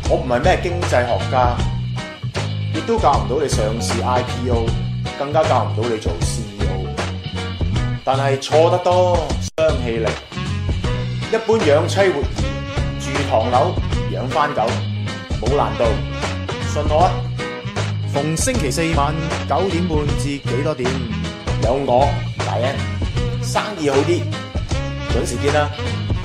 我唔係咩經濟學家，亦都教唔到你上市 IPO， 更加教唔到你做 CEO。但係錯得多，傷氣力。一般養妻活兒，住唐樓，養番狗，冇難度，信我啊！逢星期四晚9點半至幾多點，有我大 N， 生意好啲，準時見啦！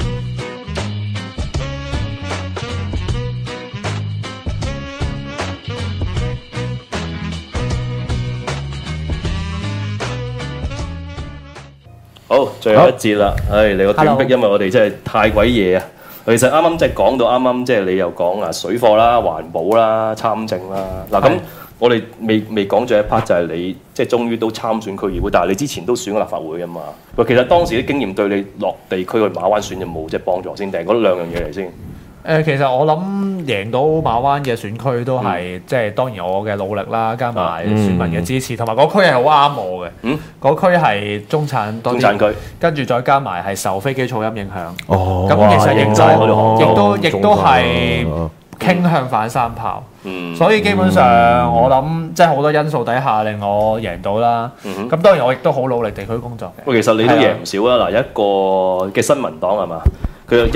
好，最後一節啦，嚟個斷逼，因為我哋真係太鬼夜啊！其實啱啱即係講到啱啱，即係你又講啊水貨啦、環保啦、參政啦。嗱咁，我哋未講咗一 part 就係你即係終於都參選區議會，但係你之前都選過立法會噶嘛？喂，其實當時啲經驗對你落地區去馬灣選有冇即係幫助先？定嗰兩樣嘢嚟先？ 其實我諗贏到馬灣嘅選區都係即係當然我嘅努力啦，加埋選民嘅支持，同埋嗰區係好啱我嘅。嗰區係中產多啲， 中產區，跟住再加埋係受非基噪音影響。 哦， 咁其實亦都係傾向反三炮。所以基本上我諗即係好多因素底下令我贏到啦。咁當然我亦都好努力地區工作嘅。 喂，其實你都贏唔少啦。嗱，有一個嘅新民黨係嘛？佢有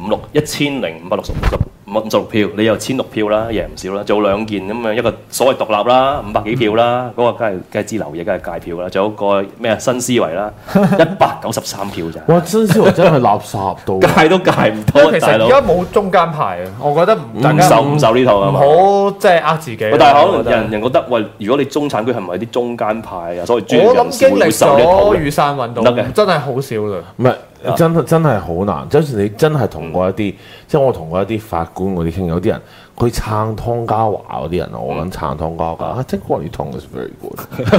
1056票，你有1006票啦，贏唔少啦。做兩件咁樣，一個所謂獨立啦，500幾票啦，嗰個梗係支流嘢，梗係界票啦。仲有個咩新思維啦，193票咋？ 哇！新思維真係垃圾到， 界都界唔到。 其實而家冇中間派啊，我覺得大家唔受呢套啊， 唔好即係呃自己。 但係可能人覺得喂，如果你中產區係咪啲中間派啊？所謂專業我諗經歷咗雨雨傘運動，真係好少啦。 唔係。真係好難，就算你真係同過一啲，即係我同過一啲法官嗰啲傾，有啲人佢撐湯家驊嗰啲人啊，我講撐湯家驊，I think Kwok Wing-Tong is very good.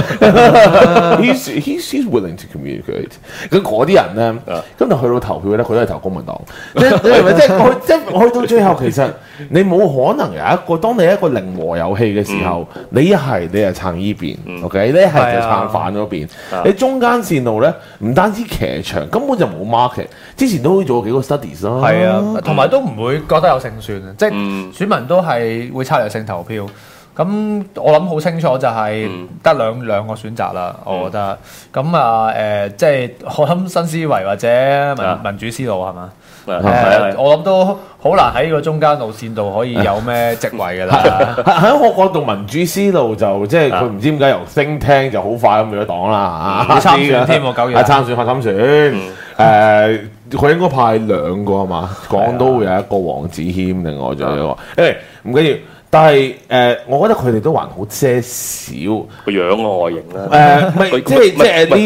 He's willing to communicate. 咁嗰啲人咧，咁就去到投票咧，佢都係投公民黨。你係咪即係去到最後，其實你冇可能有一個，當你一個零和遊戲嘅時候，你一係你係撐依邊，OK， 你一係就撐反嗰邊。你中間線路咧，唔單止騎牆，根本就冇market。之前都做過幾個 studies 咯。 係啊，同埋都唔會覺得有勝算啊，即係選民都係會策略性投票。咁我諗好清楚就係得兩個選擇啦，我覺得。咁啊即係我諗新思維或者民主思路係嘛？我諗都好難喺個中間路線度可以有咩職位㗎啦。 喺我角度，民主思路就即係佢唔知點解由think tank就好快咁咗黨啦嚇。 參選添喎，9月。 參選。佢應該派2個係嘛？港島會有一個黃子謙，另外仲有一個。唔緊要。但係我覺得佢哋都還好些少個樣啊，外形啦。 唔係即係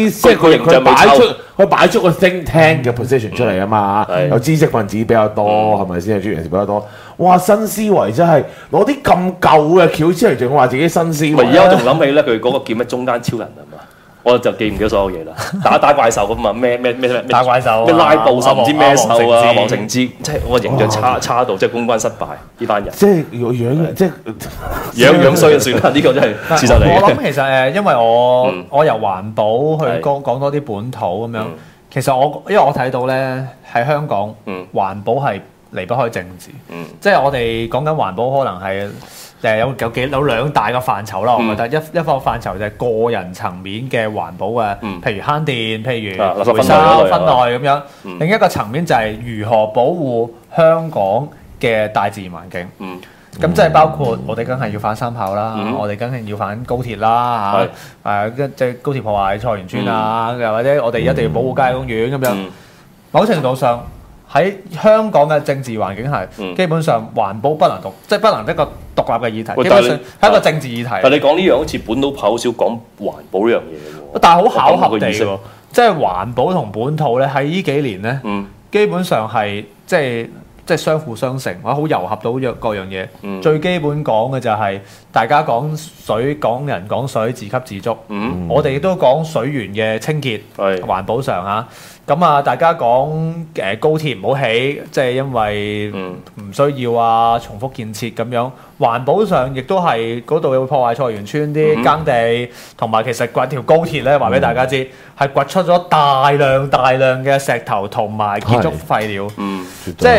佢擺出個 think tank 嘅 position 出嚟啊嘛，有知識分子比較多，係咪先？有專業人士比較多。哇！新思維真係攞啲咁舊嘅橋出嚟，仲話自己新思維。 而家我仲諗起咧，佢嗰個叫咩中間超人係嘛？我就記唔記得所有嘢啦，打怪獸咁啊，咩打怪獸， 咩拉布什唔知咩獸啊，黃成之，即係我形象差到即係公關失敗呢班人， 即係樣即係樣衰就算啦，呢個真係事實嚟嘅。 我諗其實因為我由環保去講多啲本土咁樣，其實因為我睇到咧喺香港環保係離不開政治，即係我哋講緊環保可能係。有兩大嘅範疇啦，我覺得一個範疇就係個人層面嘅環保嘅，譬如慳電，譬如回收分類咁樣。另一個層面就係如何保護香港嘅大自然環境。咁即係包括我哋梗係要反三炮啦，我哋梗係要反高鐵啦嚇，即係高鐵破壞菜園村啊，又或者我哋一定要保護郊野公園咁樣。某程度上。喺香港嘅政治環境係，基本上環保不能即係不能一個獨立嘅議題，基本上係一個政治議題。 但你講呢樣好似本土派好少講環保呢樣嘢喎。 但係好巧合地喎，即係環保同本土咧喺呢幾年咧，基本上係即係相輔相成，或者好糅合到各樣嘢。最基本講嘅就係大家講水，講人講水，自給自足。我哋亦都講水源嘅清潔，環保上嚇。咁啊，大家講高鐵唔好起，即係因為唔需要啊，重複建設咁樣。環保上亦都係嗰度會破壞菜園村啲耕地，同埋其實掘條高鐵咧，話俾大家知係掘出咗大量嘅石頭同埋建築廢料。即係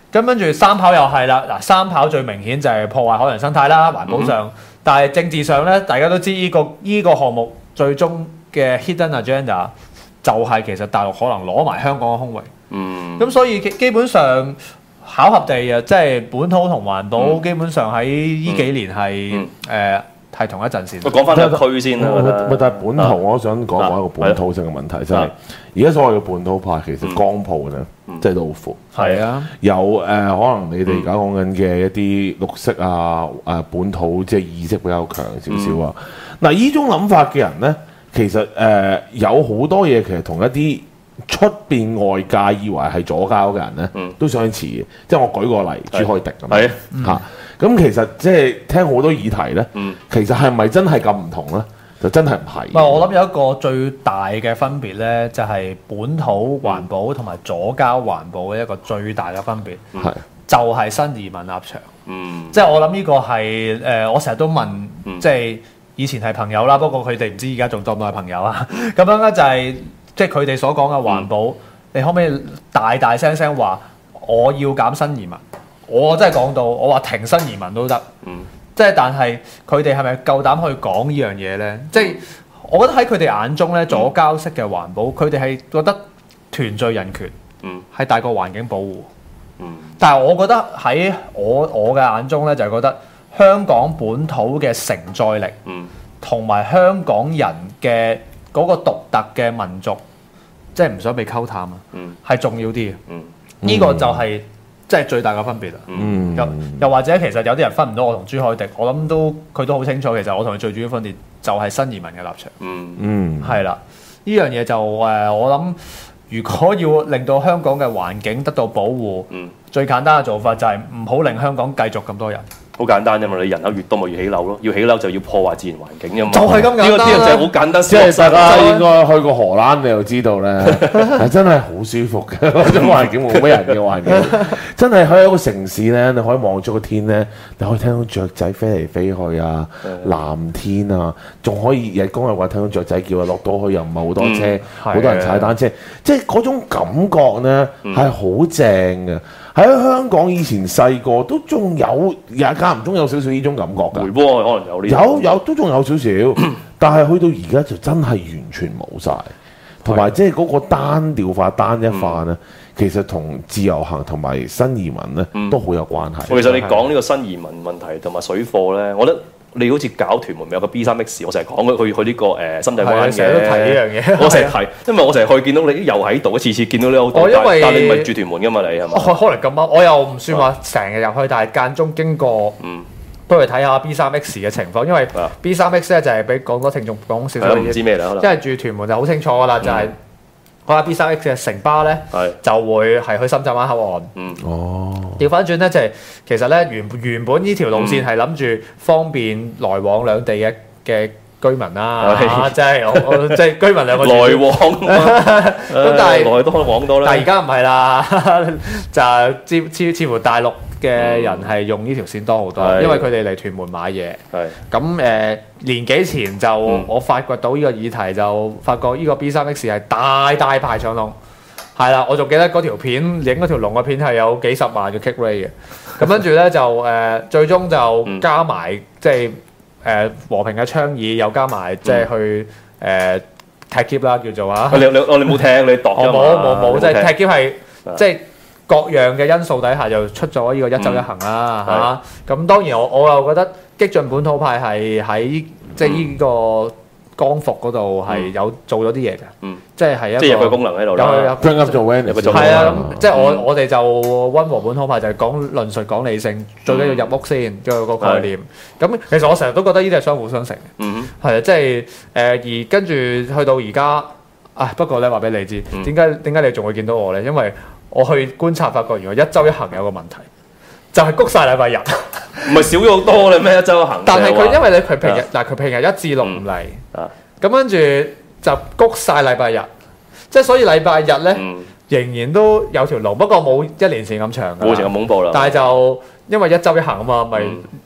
咁跟住三跑又係啦，嗱三跑最明顯就係破壞海洋生態啦，環保上，但係政治上咧，大家都知呢個項目最終嘅 hidden agenda 就係其實大陸可能攞埋香港嘅空域。咁所以基本上巧合地啊，即係本土同環保基本上喺呢幾年係同一陣線。 講翻一區先啦， 但係本土我想講一個本土性嘅問題，就係而家所謂嘅本土派其實光譜咧，即係都好闊。 係啊， 有可能你哋而家講緊嘅一啲綠色啊本土即係意識比較強少少啊。嗱，呢種諗法嘅人咧，其實有好多嘢其實同一啲出邊外界以為係左膠嘅人咧，都相似嘅。即係我舉個例，朱凱廸咁嚇。咁其實即係聽好多議題咧，其實係咪真係咁唔同咧？就真係唔係。 我諗有一個最大嘅分別咧，就係本土環保同埋左膠環保嘅一個最大嘅分別，就係新移民立場。即係我諗呢個係我成日都問，即係以前係朋友啦，不過佢哋唔知而家仲多唔多係朋友啊？咁樣咧就係即係佢哋所講嘅環保，你可唔可以大大聲聲話我要減新移民？我真係講到，我話停新移民都得，即係但係佢哋係咪夠膽去講呢樣嘢咧？即係我覺得喺佢哋眼中咧，左膠式嘅環保，佢哋係覺得團聚人權係大過環境保護。但係我覺得喺我嘅眼中咧，就係覺得香港本土嘅承載力，同埋香港人嘅嗰個獨特嘅民族，即係唔想被溝淡啊，係重要啲嘅。呢個就係即係最大嘅分別啦。又或者其實有啲人分唔到我同朱凱廸，我諗佢都好清楚。其實我同佢最主要分別就係新移民嘅立場。係啦，呢樣嘢就我諗，如果要令到香港嘅環境得到保護，最簡單嘅做法就係唔好令香港繼續咁多人。 好簡單啫嘛！你人口越多，咪越起樓咯。要起樓就要破壞自然環境啫嘛。 就係咁簡單。 呢個就係好簡單。 即係大家應該去過荷蘭，你就知道咧，係真係好舒服嘅嗰種環境，冇乜人嘅環境。真係喺一個城市咧，你可以望出個天咧，你可以聽到雀仔飛嚟飛去啊，藍天啊，仲可以日光日話聽到雀仔叫啊，落到去又唔係好多車，好多人踩單車，即係嗰種感覺咧係好正嘅。喺香港以前細個都仲有，間唔中有少少呢種感覺㗎。 回波可能有呢。 有都仲有少少，但係去到而家就真係完全冇晒。同埋即係嗰個單調化、單一化咧，其實同自由行同埋新移民咧都好有關係。 其實你講呢個新移民問題同埋水貨咧，我覺得。你好似搞屯門咪有個 B3X， 我成日講去呢個深圳灣嘅， 成日都提呢樣嘢。 我成日提，因為我成日去見到你又喺度，次次見到你好多。但你唔係住屯門㗎嘛？你係嘛？ 可能咁啱，我又唔算話成日入去，但係間中經過，都去睇下 B3X 嘅情況。因為 B3X 咧就係俾講多聽眾講少少嘢。唔知咩啦，因為住屯門就好清楚㗎啦，就係。嗰架 B3X 嘅城巴咧，就會係去深圳灣口岸。調翻轉咧，就係其實咧原本呢條路線係諗住方便來往兩地嘅居民啦，即係居民兩個字。 來往。 咁但係來多往多啦。 但係而家唔係啦，就似乎大陸嘅人係用呢條線多好多，因為佢哋嚟屯門買嘢。咁年幾前就我發掘到呢個議題，就發覺呢個 B3X 係大排長龍。係啦，我仲記得嗰條片影嗰條龍嘅片係有幾十萬嘅 click rate 嘅。咁跟住咧就最終就加埋即係和平嘅倡議，又加埋即係去踢 keep 啦，叫做啊。你冇踢，你度㗎嘛？ 冇，即係踢 keep 係即係。各樣嘅因素底下就出咗呢個一周一行啦嚇，咁當然我又覺得激進本土派係喺即係呢個光復嗰度係有做咗啲嘢嘅，即係一個有個功能喺度啦。 bring up 做 awareness 係啊，即係我哋就溫和本土派就係講論述講理性，最緊要入屋先嘅個概念。咁其實我成日都覺得呢啲係相輔相成嘅，係啊，即係而跟住去到而家，不過咧話俾你知，點解你仲會見到我咧？因為我去觀察發覺，原來一周一行有個問題，就係谷晒禮拜日， 唔係少咗好多咧咩？一周一行， 但係佢因為佢平日佢平日1至6唔嚟，咁跟住就谷晒禮拜日，即係所以禮拜日咧仍然都有條路，不過冇1年前咁長㗎， 冇前咁恐怖啦。 但係就因為一周一行啊嘛，咪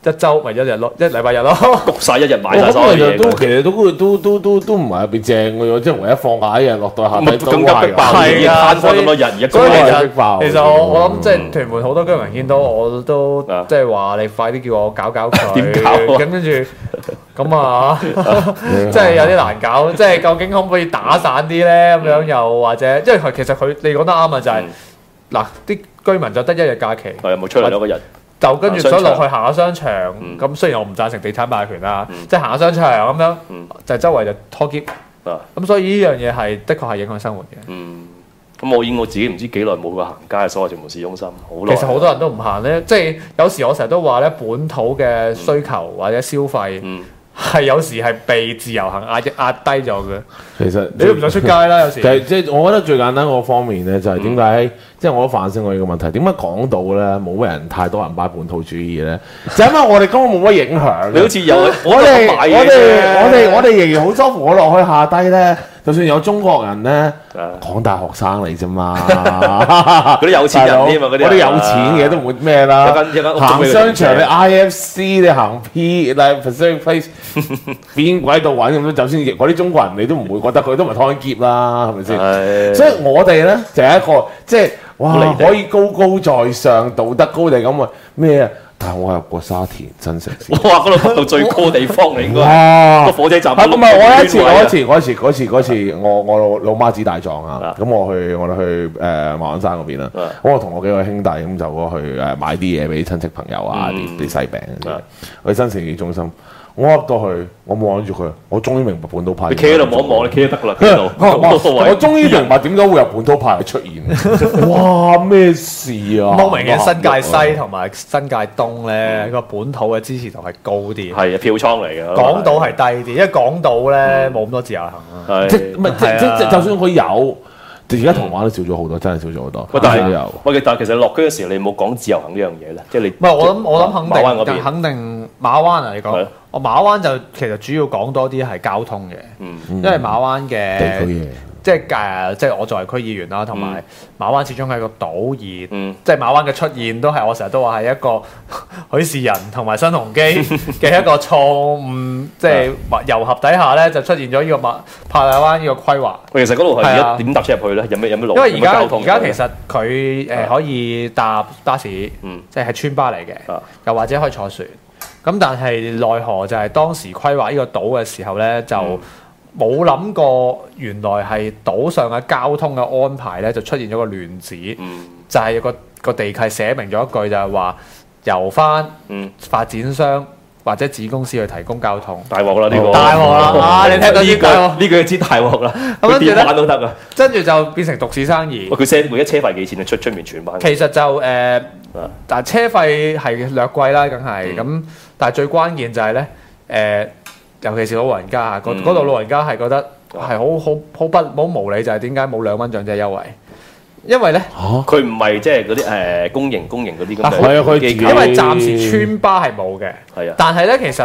一周咪一日咯，一禮拜日咯， 焗晒一日買晒所有嘢。 其實都唔係特別正嘅喎，即係唯一放假一日落到下低都更加逼爆， 係啊， 攤開咁多人，一個所以人逼爆。 其實我諗即係屯門好多居民見到我都即係話你快啲叫我搞佢， 點搞啊咁跟住咁啊，即係有啲難搞，即係究竟可唔可以打散啲咧？咁樣又或者，因為其實佢你講得啱啊，就係嗱啲居民就得一日假期， 係冇出嚟嗰日。 就跟住想落去行下商場，咁雖然我唔贊成地產霸權啦，即係行下商場咁樣，就周圍就拖喼，咁所以呢樣嘢係的確係影響生活嘅。 咁我自己唔知幾耐冇過行街，所謂屯門市中心好耐。 其實好多人都唔行咧，即係有時我成日都話咧，本土嘅需求或者消費係有時係被自由行壓低咗嘅。 其實你都唔想出街啦，有時。 即係我覺得最簡單嗰個方面咧，就係點解即係我都反省過呢個問題，點解港島咧冇乜人太多人擺本土主義咧？就因為我哋根本冇乜影響。 你好似有我哋仍然好舒服，我落去下低咧，就算有中國人咧，港大學生嚟啫嘛， 嗰啲有錢人添啊，嗰啲有錢嘅都唔會咩啦。行商場你 IFC 你行 P 但係 Pacific Place 邊鬼度揾咁樣，就算嗰啲中國人你都唔會覺得佢都唔係拖劫啦，係咪先？所以我哋咧就係一個即係哇可以高高在上道德高地咁啊咩啊！但係我入過沙田新城市， 哇！嗰度幅度最高嘅地方嚟，應該個火車站。 係唔係我嗰次我老媽子大狀啊，咁我哋去馬鞍山嗰邊啦。咁我同我幾個兄弟咁就過去買啲嘢俾親戚朋友啊，啲西餅去新城市中心。我入到去，我望住佢，我終於明白本土派。 你企喺度望一望，你企得㗎啦，企喺度。 我終於明白點解會有本土派出現。哇！咩事啊？ 好明顯新界西同埋新界東咧個本土嘅支持度係高啲。 係啊，票倉嚟嘅。 港島係低啲，因為港島咧冇咁多自由行啊。 即就算佢有。而家銅鑼都少咗好多，真係少咗好多。 但係其實落區嘅時候，你冇講自由行呢樣嘢咧，即係你。 唔係我諗肯定馬灣嚟講，我馬灣就其實主要講多啲係交通嘅，因為馬灣嘅地區嘢。 即係我作為區議員啦，同埋馬灣始終係個島，而即係馬灣嘅出現都係我成日都話係一個許仕仁同埋新鴻基嘅一個錯誤，即係糅合底下咧就出現咗呢個炮台灣呢個規劃。 其實嗰度係點搭車入去咧？有咩路？ 因為而家其實佢可以搭巴士，即係村巴嚟嘅，又或者可以坐船。咁但係奈何就係當時規劃呢個島嘅時候咧就。冇諗過，原來係島上嘅交通嘅安排咧，就出現咗個亂子，就係個地契寫明咗一句，就係話由翻發展商或者子公司去提供交通。 大鑊啦呢個！ 大鑊啦！你聽到呢句知大鑊啦，佢點玩都得啊！ 跟住就變成獨市生意。 佢每一車費幾錢啊？出面全班。 其實就但係車費係略貴啦，梗係咁。但係最關鍵就係咧尤其是老人家嗰度老人家係覺得係好無理，就係點解冇2蚊長者優惠？因為咧， 佢唔係即係嗰啲公營嗰啲咁嘅。 係啊，佢因為暫時村巴係冇嘅。係啊。但係咧，其實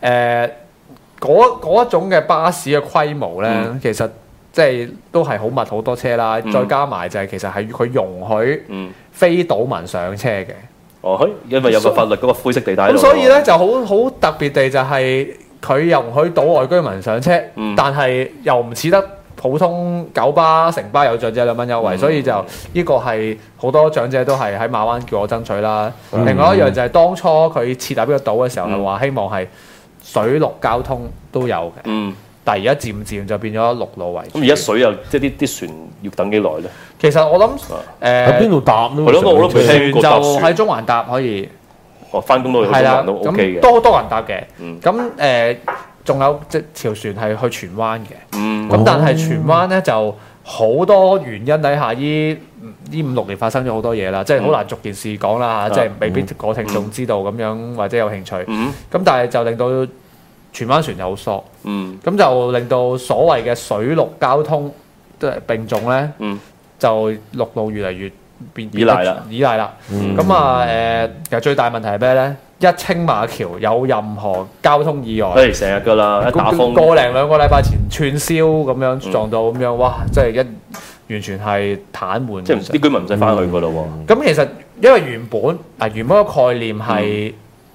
嗰一種嘅巴士嘅規模咧，其實即係都係好密好多車啦。再加埋就係其實係佢容許非島民上車嘅。 因為有個法律嗰個灰色地帶。 咁所以咧就好特別地就係。佢又容許島外居民上車，但係又唔似得普通九巴、城巴有長者2蚊優惠，所以就呢個係好多長者都係喺馬灣叫我爭取啦。另外一樣就係當初佢設立呢個島嘅時候係話希望係水陸交通都有嘅，但係而家漸漸就變咗陸路為主。 咁而家水又即係啲船要等幾耐咧？ 其實我諗喺邊度搭咧？ 係咯，我都未聽過搭船。 就喺中環搭可以。 翻工都去中環都 OK 嘅， 多人搭嘅。咁仲有即條船係去荃灣嘅。咁但係荃灣咧就好多原因底下，呢5-6年發生咗好多嘢啦，即係好難逐件事講啦嚇，即係未必個聽眾知道咁樣或者有興趣。咁但係就令到荃灣船又好疏。咁就令到所謂嘅水陸交通都係並重咧，就陸路越嚟越依賴啦，咁其實最大問題係咩咧？一青馬橋有任何交通意外， 成日㗎啦，一打風個零2個禮拜前串燒咁樣撞到咁樣，哇！即係完全係癱瘓， 即係啲居民唔使翻去㗎咯喎。 咁其實因為原本個概念係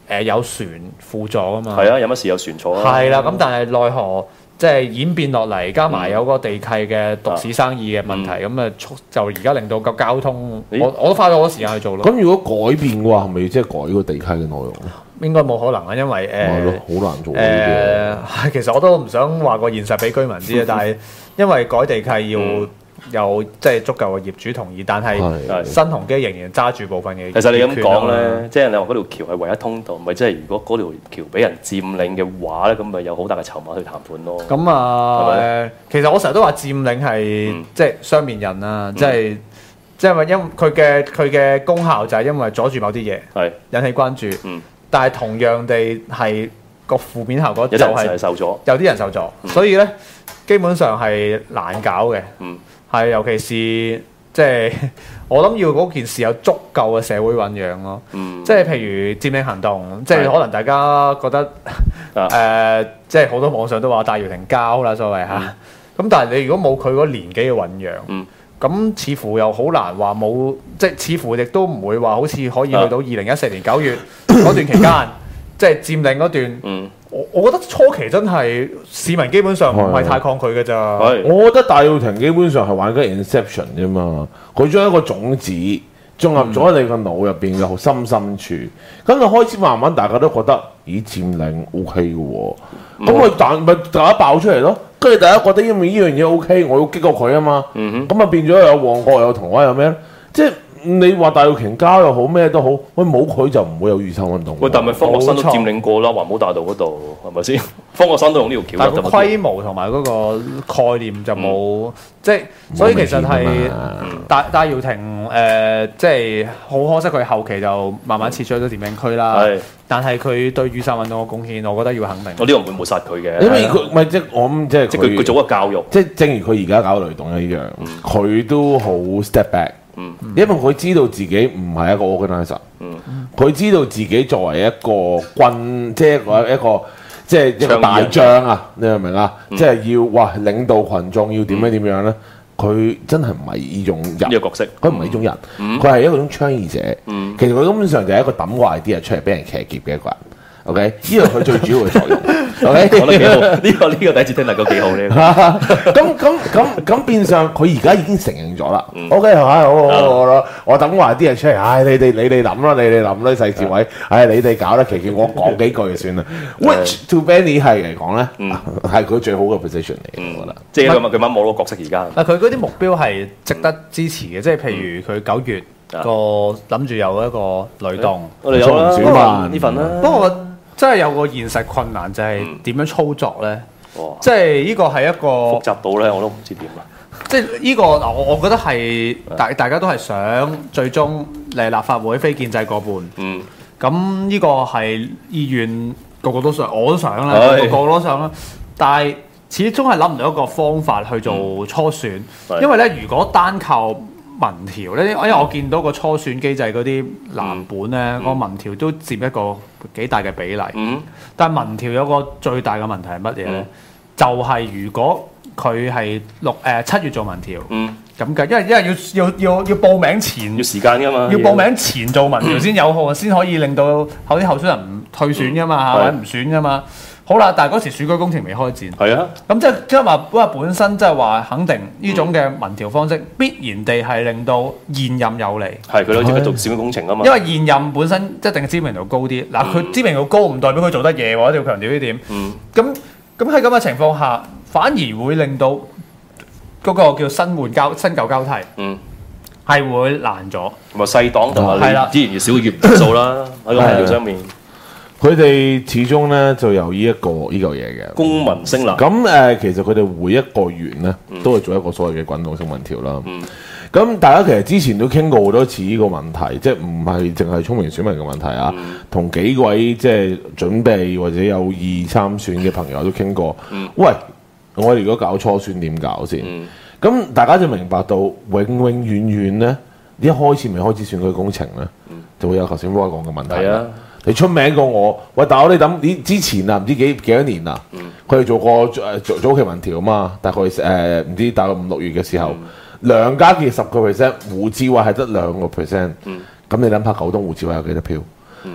有船輔助啊嘛。 係啊，有乜事有船坐啊。 係啦，咁但係奈何即係演變落嚟，加埋有個地契嘅獨市生意嘅問題，咁啊就而家令到個交通，我都花咗好多時間去做咯。 咁如果改變嘅話，係咪即係改個地契嘅內容咧？ 應該冇可能啊，因為好難做呢其實我都唔想話個現實俾居民知啊，但係因為改地契要有即係足夠嘅業主同意，但係新鴻基仍然揸住部分嘅。 其實你咁講咧，即係你話嗰條橋係唯一通道，咪即係如果嗰條橋俾人佔領嘅話咧，咁咪有好大嘅籌碼去談判咯。 咁其實我成日都話佔領係即係雙面人啊，即係因為佢嘅功效就係因為阻住某啲嘢，引起關注。但係同樣地係個負面效果就係受阻， 有啲人受阻，所以咧基本上係難搞嘅。係尤其是即係我諗要嗰件事有足夠嘅社會醖釀咯。即係譬如佔領行動，即係可能大家覺得即係好多網上都話戴耀廷膠啦所謂嚇。咁但係你如果冇佢嗰年紀嘅醖釀，咁似乎又好難話冇，即係似乎亦都唔會話好似可以去到2014年9月嗰段期間，即係佔領嗰段。我覺得初期真係市民基本上唔係太抗拒嘅咋。 我覺得戴耀廷基本上係玩緊 Inception 啫嘛，佢將一個種子種入咗你個腦入邊嘅深處，咁就開始慢慢大家都覺得，咦佔領 OK 嘅喎，咁咪大家爆出嚟咯，跟住大家覺得因為呢樣嘢 OK，我要激過佢啊嘛，咁啊變咗有旺角有銅鑼有咩咧，即係。你話戴耀廷交又好咩都好，喂冇佢就唔會有雨傘運動。 喂，但係方國珊都佔領過啦，環保大道嗰度係咪先？方國珊都用呢條橋。 但係個規模同埋嗰個概念就冇，即係所以其實係戴耀廷即係好可惜佢後期就慢慢撤出咗佔領區啦。但係佢對雨傘運動嘅貢獻，我覺得要肯定。 我呢個唔會抹殺佢嘅， 因為佢唔係即係我諗即係佢做個教育， 即係正如佢而家搞雷動一樣，佢都好 step back。因為佢知道自己唔係一個 organizer，佢知道自己作為一個軍，即係一個即係一個大將啊！你明唔明啊？即係要領導群眾要點樣咧？佢真係唔係呢種人， 呢個角色， 佢唔係呢種人，佢係一種倡議者。其實佢根本上就係一個抌個 idea出嚟俾人騎劫嘅一個人。OK， 呢個佢最主要嘅作用。OK， 講得幾好，呢個第一次聽能夠幾好呢。 咁變相佢而家已經承認咗啦。OK， 好，我等話啲嘢出嚟，你哋諗啦，你哋諗啲細節位，你哋搞得奇奇，我講幾句就算啦。Which to Benny 係嚟講咧，係佢最好嘅 position 嚟，我覺得。 即係佢慢冇咗角色而家。 嗱，佢嗰啲目標係值得支持嘅，即係譬如佢9月個諗住有一個雷動， 我哋有啦，呢份啦。 不過真係有個現實困難就係點樣操作咧？即係呢個係一個複雜到咧，我都唔知點啦。 即係呢個嗱，我覺得係大家都係想最終嚟立法會非建制過半。咁呢個係意願，個個都想，我都想啦，個個都想啦。但係始終係諗唔到一個方法去做初選，因為咧，如果單靠民調咧，因為我見到個初選機制嗰啲藍本咧，個民調都佔一個幾大嘅比例。但係民調有個最大嘅問題係乜嘢咧？就係如果佢係7月做民調，咁嘅，因為要報名前要時間㗎嘛， 要報名前做民調先有號，先可以令到啲候選人唔退選㗎嘛，或者唔選㗎嘛。好啦，但係嗰時選舉工程未開展， 係啊， 咁即係話本身即係話肯定呢種嘅民調方式必然地係令到現任有利。係佢都知佢做選舉工程啊嘛。 因為現任本身一定知名度高啲，嗱佢知名度高唔代表佢做得嘢喎，一定要強調呢點。咁喺咁嘅情況下，反而會令到嗰個叫新舊交替，係會難咗。同埋細黨同埋你資源越少越數啦，喺個民調上面。 佢哋始終咧就有呢嚿嘢嘅公民聲納。 咁其實佢哋每一個月咧都會做一個所謂嘅滾動式民調啦。咁大家其實之前都傾過好多次呢個問題，即係唔係淨係聰明選民嘅問題啊。同幾位即係準備或者有意參選嘅朋友都傾過。喂，我哋如果搞初選點搞先？咁大家就明白到永遠咧，一開始未開始選舉工程咧，就會有頭先 Roy 講嘅問題啦。你出名過我，喂！大佬你等之前啊，唔知幾多年啦，佢哋做過早期民調啊嘛，大概唔知大概5、6月嘅時候，梁家傑10%，胡志偉係得2%，咁你諗下九東胡志偉有幾多票？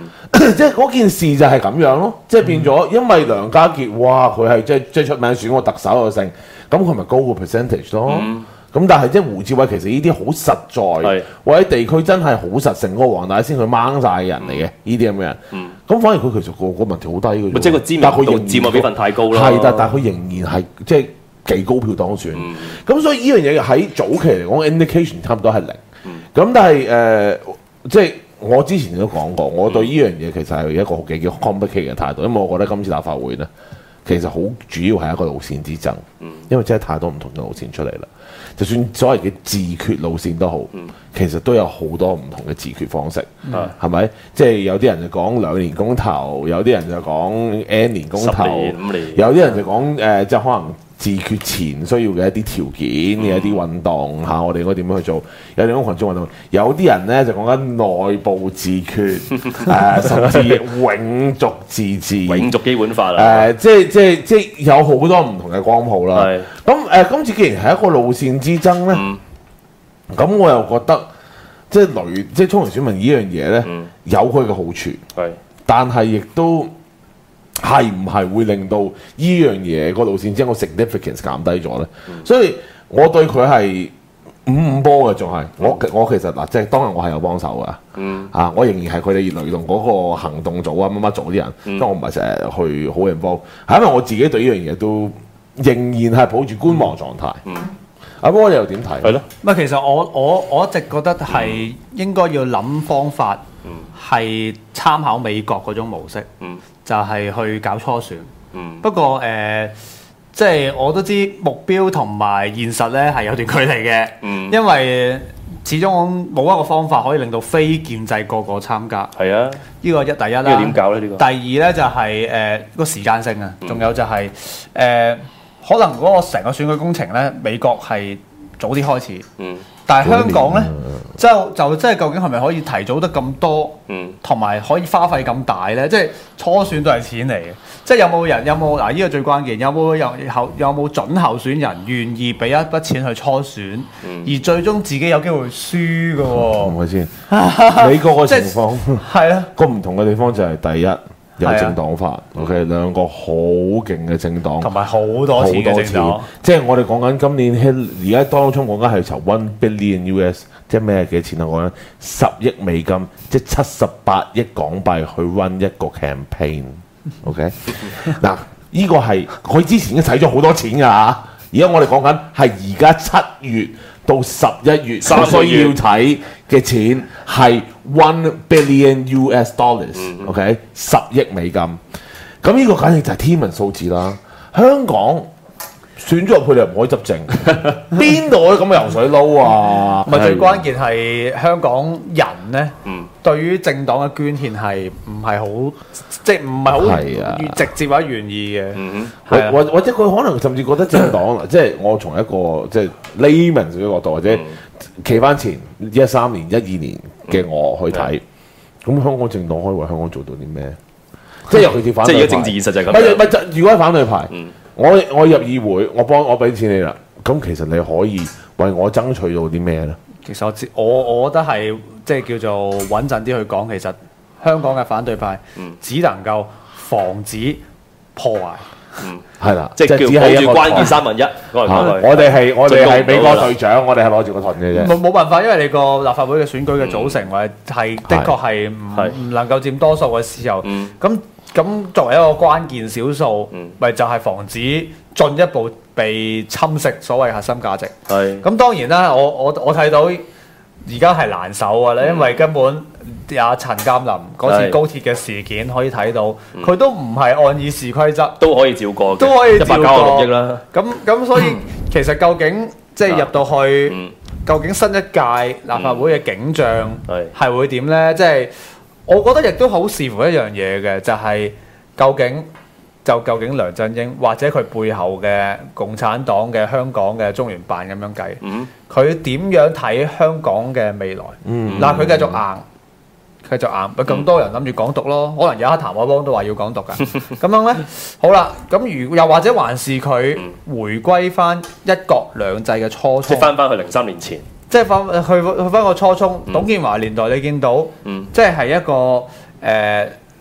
即係嗰件事就係咁樣咯，即係變咗，因為梁家傑哇，佢係即係出名選個特首嘅性，咁佢咪高個 percentage 咯。咁但係即係胡志偉其實呢啲好實在，或者地區真係好實誠，個黃大仙佢掹晒嘅人嚟嘅，呢啲咁嘅人。咁反而佢其實個民調好低嘅， 即係個知名度佔我比分太高啦。 係，但係佢仍然係即係幾高票當選。咁所以呢樣嘢喺早期嚟講 indication 差唔多係零。咁但係即係我之前都講過，我對呢樣嘢其實係一個幾叫 complicated 嘅態度，因為我覺得今次立法會咧其實好主要係一個路線之爭，因為真係太多唔同嘅路線出嚟啦。就算所謂嘅自決路線都好，其實都有好多唔同嘅自決方式，係咪？即係有啲人就講2年公投，有啲人就講 N 年公投，有啲人就講即係可能自決前需要嘅一啲條件嘅一啲運動嚇，我哋應該點樣去做？有啲群眾運動，有啲人咧就講緊內部自決，甚至永續自治、 永續基本法啦。 即係有好多唔同嘅光譜啦。咁今次既然係一個路線之爭咧，咁我又覺得即係聰明選民呢樣嘢咧，有佢嘅好處，但係亦都係唔係會令到呢樣嘢個路線之爭個 significance 減低咗咧？所以我對佢係5-5波嘅，仲係我其實嗱，即係當日我係有幫手噶，我仍然係佢哋雷動嗰個行動組啊乜乜組啲人，因為我唔係成日去好人幫，係因為我自己對呢樣嘢都仍然係抱住觀望狀態。阿波你又點睇？係咯， 其實我一直覺得係應該要諗方法，係參考美國嗰種模式，就係去搞初選。不過即係我都知目標同埋現實咧係有段距離嘅，因為始終冇一個方法可以令到非建制個參加。係啊，呢個第一啦。呢個點搞咧？呢個第二咧就係個時間性啊，仲有就係可能嗰個成個選舉工程咧，美國係早啲開始，但係香港咧就即係究竟係咪可以提早得咁多，同埋可以花費咁大咧？即係初選都係錢嚟嘅，即係有冇嗱？呢個最關鍵，有冇準候選人願意俾一筆錢去初選，而最終自己有機會輸嘅喎？係咪先？ 美國嘅情況係啊， 個唔同嘅地方就係第一。有政黨法 ，OK， 兩個好勁嘅政黨， 同埋好多錢嘅政黨。 即係我哋講緊今年而家當中講緊係籌1 billion US， 即係咩幾錢啊？講緊10億美金，即係78億港幣去 run 一個 campaign，OK？ 嗱，呢個係佢之前已經使咗好多錢㗎嚇，而家我哋講緊係而家7月到11月所需要睇嘅錢係1 billion US dollars，OK， 10億美金，咁呢個簡直就係天文數字啦！香港選咗入去，你又唔可以執政，邊度可以咁嘅油水撈啊？ 咪最關鍵係香港人咧，對於政黨嘅捐獻係唔係好，即係唔係好直接或者願意嘅。 或者佢可能甚至覺得政黨即係我從一個即係 layman 嘅角度，或者企翻前13年、12年嘅我去睇，咁香港政黨可以為香港做到啲咩？即係尤其是反對派， 即係而家政治現實就係咁。 唔係，如果係反對派，我入議會，我俾錢你啦，咁其實你可以為我爭取到啲咩咧？ 其實我覺得係即係叫做穩陣啲去講，其實香港嘅反對派只能夠防止破壞。 係啦， 即係叫抱住關鍵1/3。 我哋係美國隊長，我哋係攞住個盾嘅啫。 冇辦法，因為你個立法會嘅選舉嘅組成，或者係的確係唔能夠佔多數嘅時候，咁作為一個關鍵少數，咪就係防止進一步被侵蝕所謂核心價值。咁當然啦，我睇到而家係難守㗎啦，因為根本阿陳鑑林嗰次高鐵嘅事件可以睇到，佢都唔係按議事規則都可以照過嘅， 都可以照過 196億啦。 咁所以其實究竟即係入到去，究竟新一屆立法會嘅景象係會點咧？即係我覺得亦都好視乎一樣嘢嘅，就係究竟梁振英或者佢背後嘅共產黨嘅香港嘅中聯辦咁樣計，佢點樣睇香港嘅未來？嗱，佢繼續硬，咪咁多人諗住港獨咯，可能有一刻譚凱邦都話要港獨㗎。咁樣咧，好啦，咁又或者還是佢回歸翻一國兩制嘅初衷， 即係翻去03年前。 即係去翻個初衷，董建華年代你見到，即係一個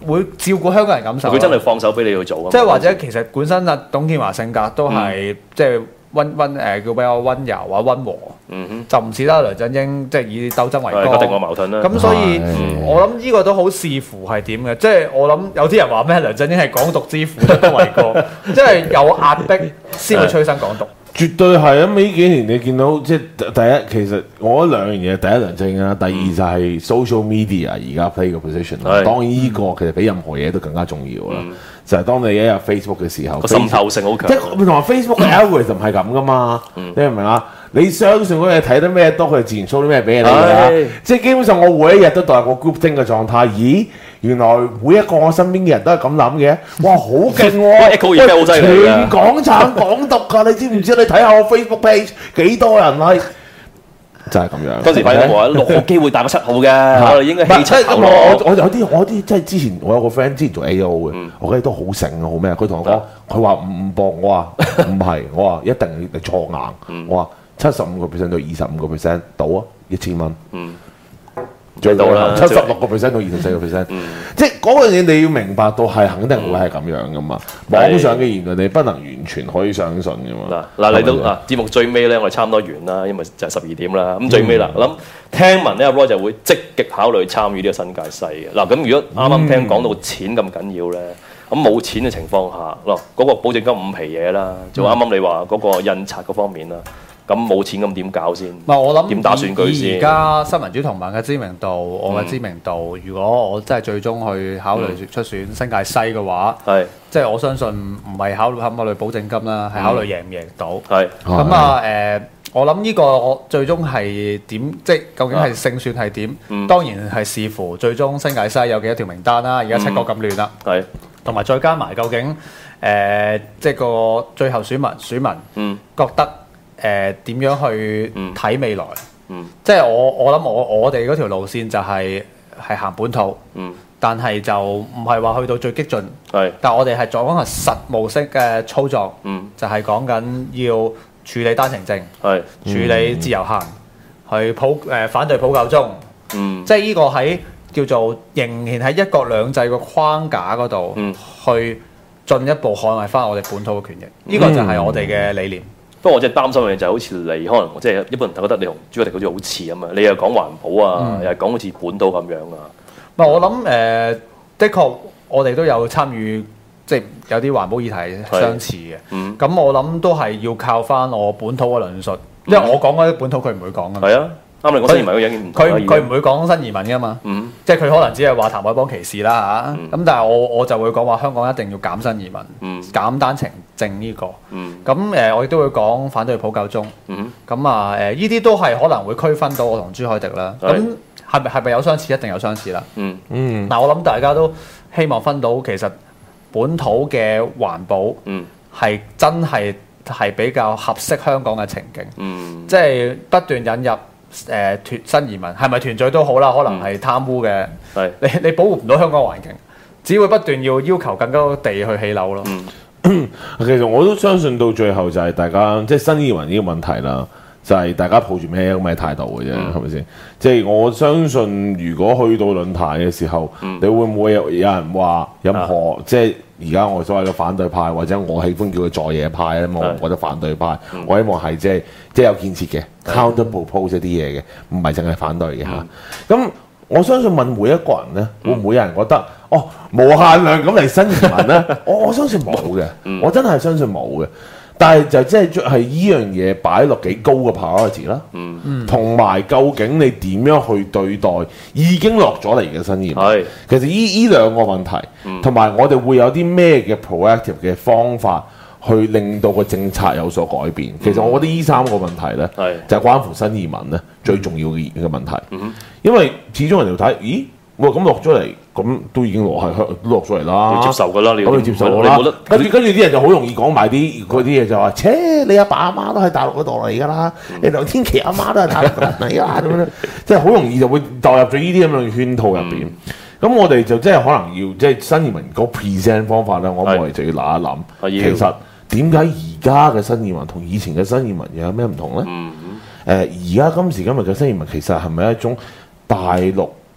會照顧香港人感受。 佢真係放手俾你去做啊！ 即係或者其實本身董建華性格都係即係叫比較溫柔或溫和，就唔似得梁振英即係以鬥爭為綱， 定個矛盾啦。 咁所以我諗呢個都好視乎係點嘅，即係我諗有啲人話咩梁振英係港獨之父，鬥爭為綱，即係有壓迫先會催生港獨。 絕對係啊！呢幾年你見到即係第一，其實我覺得兩樣嘢，第一梁振英啦，第二就係 social media 而家 play 個 position 啦。當然呢個其實比任何嘢都更加重要啦。就係當你一入 Facebook 嘅時候， 個滲透性好強。 即係同埋 Facebook 嘅 algorithm 係咁噶嘛？你明唔明啊？你相信嗰嘢睇得咩多，佢自然 show 啲咩俾你㗎。即係基本上我每一日都代入個 group think 嘅狀態。咦？原來每一個我身邊嘅人都係咁諗嘅，哇！好勁喎 ，echo 好犀利全港產港獨㗎，你知唔知？你睇下我 Facebook page 幾多人like，就係咁樣。 當時發現話6號機會大過7號嘅，我哋應該起7號。 我有啲即係之前我有個 friend 之前做 AO 嘅，我覺得都好醒啊，好咩？佢同我講，佢話唔搏，我話唔係，我話一定你錯硬，我話75% 到25% 到啊，1000蚊。最到啦，76% 到24%，即係嗰樣嘢你要明白到係肯定會係咁樣噶嘛。網上嘅言論你不能完全可以相信噶嘛。 嗱嚟到節目最尾咧，我哋差唔多完啦，因為就係12點啦。咁最尾啦，我諗聽聞咧阿 Roy 就會積極考慮參與呢個新界西嘅。嗱咁如果啱啱聽講到錢咁緊要咧，咁冇錢嘅情況下，嗰個保證金5皮嘢啦，就啱啱你話嗰個印刷嗰方面啦。咁冇錢咁點搞先？唔係我諗點打選舉先？而家新民主同盟嘅知名度，我嘅知名度，如果我真係最終去考慮出選新界西嘅話，即係我相信唔係考慮保證金啦，係考慮贏唔贏到。咁我諗呢個我最終係點？即係究竟係勝算係點？當然係視乎最終新界西有幾多條名單啦。而家7個咁亂啦，同埋再加埋究竟即係個最後選民覺得。點樣去睇未來？即係我諗我哋嗰條路線就係行本土，但係就唔係話去到最激進。但係我哋係講係實務式嘅操作，就係講緊要處理單程證，處理自由行，去反對普教中。即係呢個喺叫做仍然喺一國兩制嘅框架嗰度，去進一步捍衞翻我哋本土嘅權益。呢個就係我哋嘅理念。不過我真係擔心嘅就係好似你可能即係一般人覺得你同朱凱廸好似好似咁啊，你又講環保啊，又係講好似本土咁樣啊。唔係我諗的確我哋都有參與，即係有啲環保議題相似嘅。咁我諗都係要靠翻我本土嘅論述，因為我講嗰啲本土佢唔會講㗎。係啊。啱你講新移民嗰樣唔同啦，佢唔會講新移民噶嘛，即係佢可能只係話譚凱邦歧視啦嚇，咁但係我就會講話香港一定要減新移民，減單程證呢個，咁我亦都會講反對普教中，咁啊呢啲都係可能會區分到我同朱凱廸啦，咁係咪有相似？一定有相似啦，嗱我諗大家都希望分到其實本土嘅環保係真係比較合適香港嘅情景，即係不斷引入。新移民係咪團聚都好啦，可能係貪污嘅，你保護唔到香港環境，只會不斷要求更加多地去起樓咯。 其實我都相信到最後就係大家即係新移民呢個問題啦，就係大家抱住咩咁嘅態度嘅啫，係咪先？即係我相信，如果去到論壇嘅時候，你會唔會有人話任何即係而家我所謂嘅反對派，或者我喜歡叫佢在野派咧，我唔覺得反對派，我希望係即係有建設嘅 counter propose 一啲嘢嘅，唔係淨係反對嘅嚇。咁我相信問每一個人咧，會唔會有人覺得無限量咁嚟新移民咧？我相信冇嘅，我真係相信冇嘅。但係就即係依樣嘢擺落幾高嘅 priority 啦，同埋究竟你點樣去對待已經落咗嚟嘅新移民？其實依兩個問題，同埋我哋會有啲咩嘅 proactive 嘅方法去令到個政策有所改變。其實我覺得依3個問題呢，就係關乎新移民呢最重要嘅問題，因為始終人哋睇，咦？咁落咗嚟，咁都已經落咗嚟啦，要接受㗎啦，你要接受啦。跟住啲人就好容易講埋啲嗰啲嘢，就話：切，你阿爸阿媽都喺大陸嗰度嚟㗎啦，你梁天琦阿媽都係大陸人嚟㗎，咁樣，即係好容易就會墮入咗呢啲咁嘅圈套入邊。咁我哋就即係可能要即係新移民嗰 present 方法咧，我哋就要諗一諗。其實點解而家嘅新移民同以前嘅新移民又有咩唔同咧？而家今時今日嘅新移民其實係咪一種大陸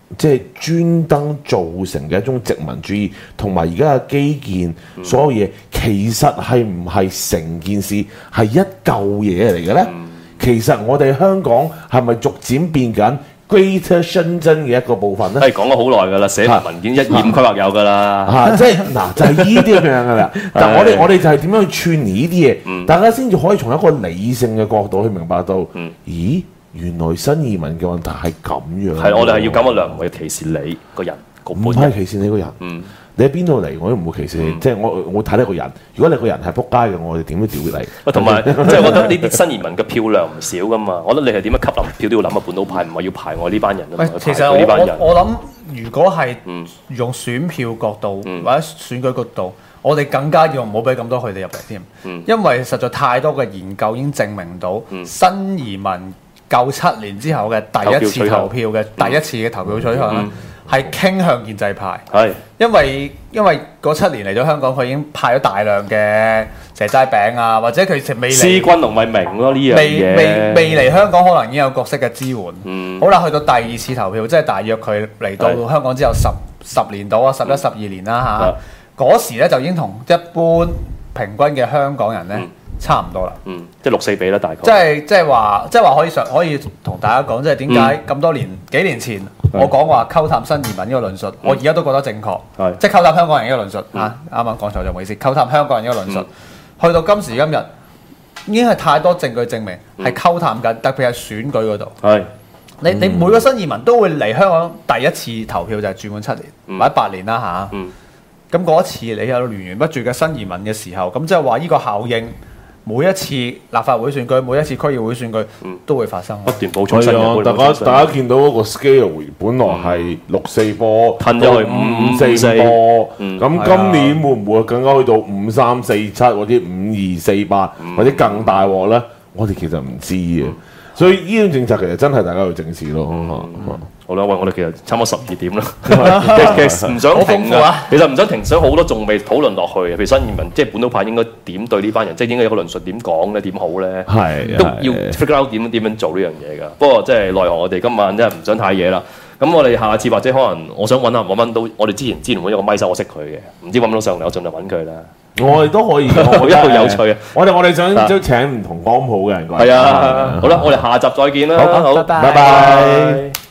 即係專登造成嘅一種殖民主義，同埋而家嘅基建所有嘢，其實係唔係成件事係一嚿嘢嚟嘅呢？其實我哋香港係咪逐漸變緊Greater 深圳嘅一個部分咧？ 係講咗好耐㗎啦，寫文件1、2、5規劃有㗎啦。 即係嗱，就係呢啲咁樣㗎啦。但係我哋就係點樣去串聯呢啲嘢，大家先至可以從一個理性嘅角度去明白到，咦，原來新移民嘅問題係咁樣。 係，我哋係要咁嘅量，唔係歧視你個人， 唔係歧視你個人。你喺邊度嚟，我都唔會歧視你。即係我睇你個人。如果你個人係撲街嘅，我哋點都屌你。 同埋即係我覺得呢啲新移民嘅票量唔少噶嘛。我覺得你係點樣吸納票都要諗下本土派，唔係要排我呢班人啊嘛。 其實我諗，如果係用選票角度或者選舉角度，我哋更加要唔好俾咁多佢哋入嚟添。因為實在太多嘅研究已經證明到，新移民97年之後嘅第一次投票嘅第一次嘅投票取向咧，係傾向建制派，因為嗰7年嚟咗香港，佢已經派咗大量嘅蛇齋餅啊，或者佢未嚟施君同咪明咯呢樣嘢， 未嚟香港可能已經有角色嘅支援。好啦，去到第2次投票，即係大約佢嚟到香港之後10年到啊，11、12年啦嚇，嗰時咧就已經同一般平均嘅香港人咧差唔多啦。 即係6-4比啦，大概。 即係話可以同大家講，即係點解咁多年幾年前我講話溝淡新移民呢個論述，我而家都覺得正確。即係溝淡香港人呢個論述啊，啱啱講錯就唔好意思。溝淡香港人呢個論述，去到今時今日已經係太多證據證明係溝淡緊，特別係選舉嗰度。你每個新移民都會嚟香港第一次投票就係住滿7年或者8年啦嚇。咁嗰一次你有源源不絕嘅新移民嘅時候，咁即係話呢個效應。每一次立法會選舉，每一次區議會選舉都會發生， 不斷補充新嘅。 大家見到嗰個 scale 本來係6-4波， 褪咗去5-4 波。咁今年會唔會更加去到5-3-4-7或者5-2-4-8或者更大鑊咧？我哋其實唔知嘅。所以呢種政策其實真係大家要正視咯。 好啦，喂，我哋其實差唔多12點啦，其實唔想停啊，其實唔想停，想好多仲未討論落去。譬如新移民，即係本土派應該點對呢班人，即係應該有個論述點講咧，點好咧，都要 figure out 點樣做呢樣嘢㗎。不過即係奈何我哋今晚真係唔想太嘢啦。咁我哋下次或者可能我想揾下揾到，我哋之前揾一個咪手，我識佢嘅，唔知揾唔到上嚟，我盡量揾佢啦。 我哋都可以， 我覺得好有趣啊！ 我哋想請唔同光譜嘅人過嚟。 係啊，好啦，我哋下集再見啦。 好，拜拜。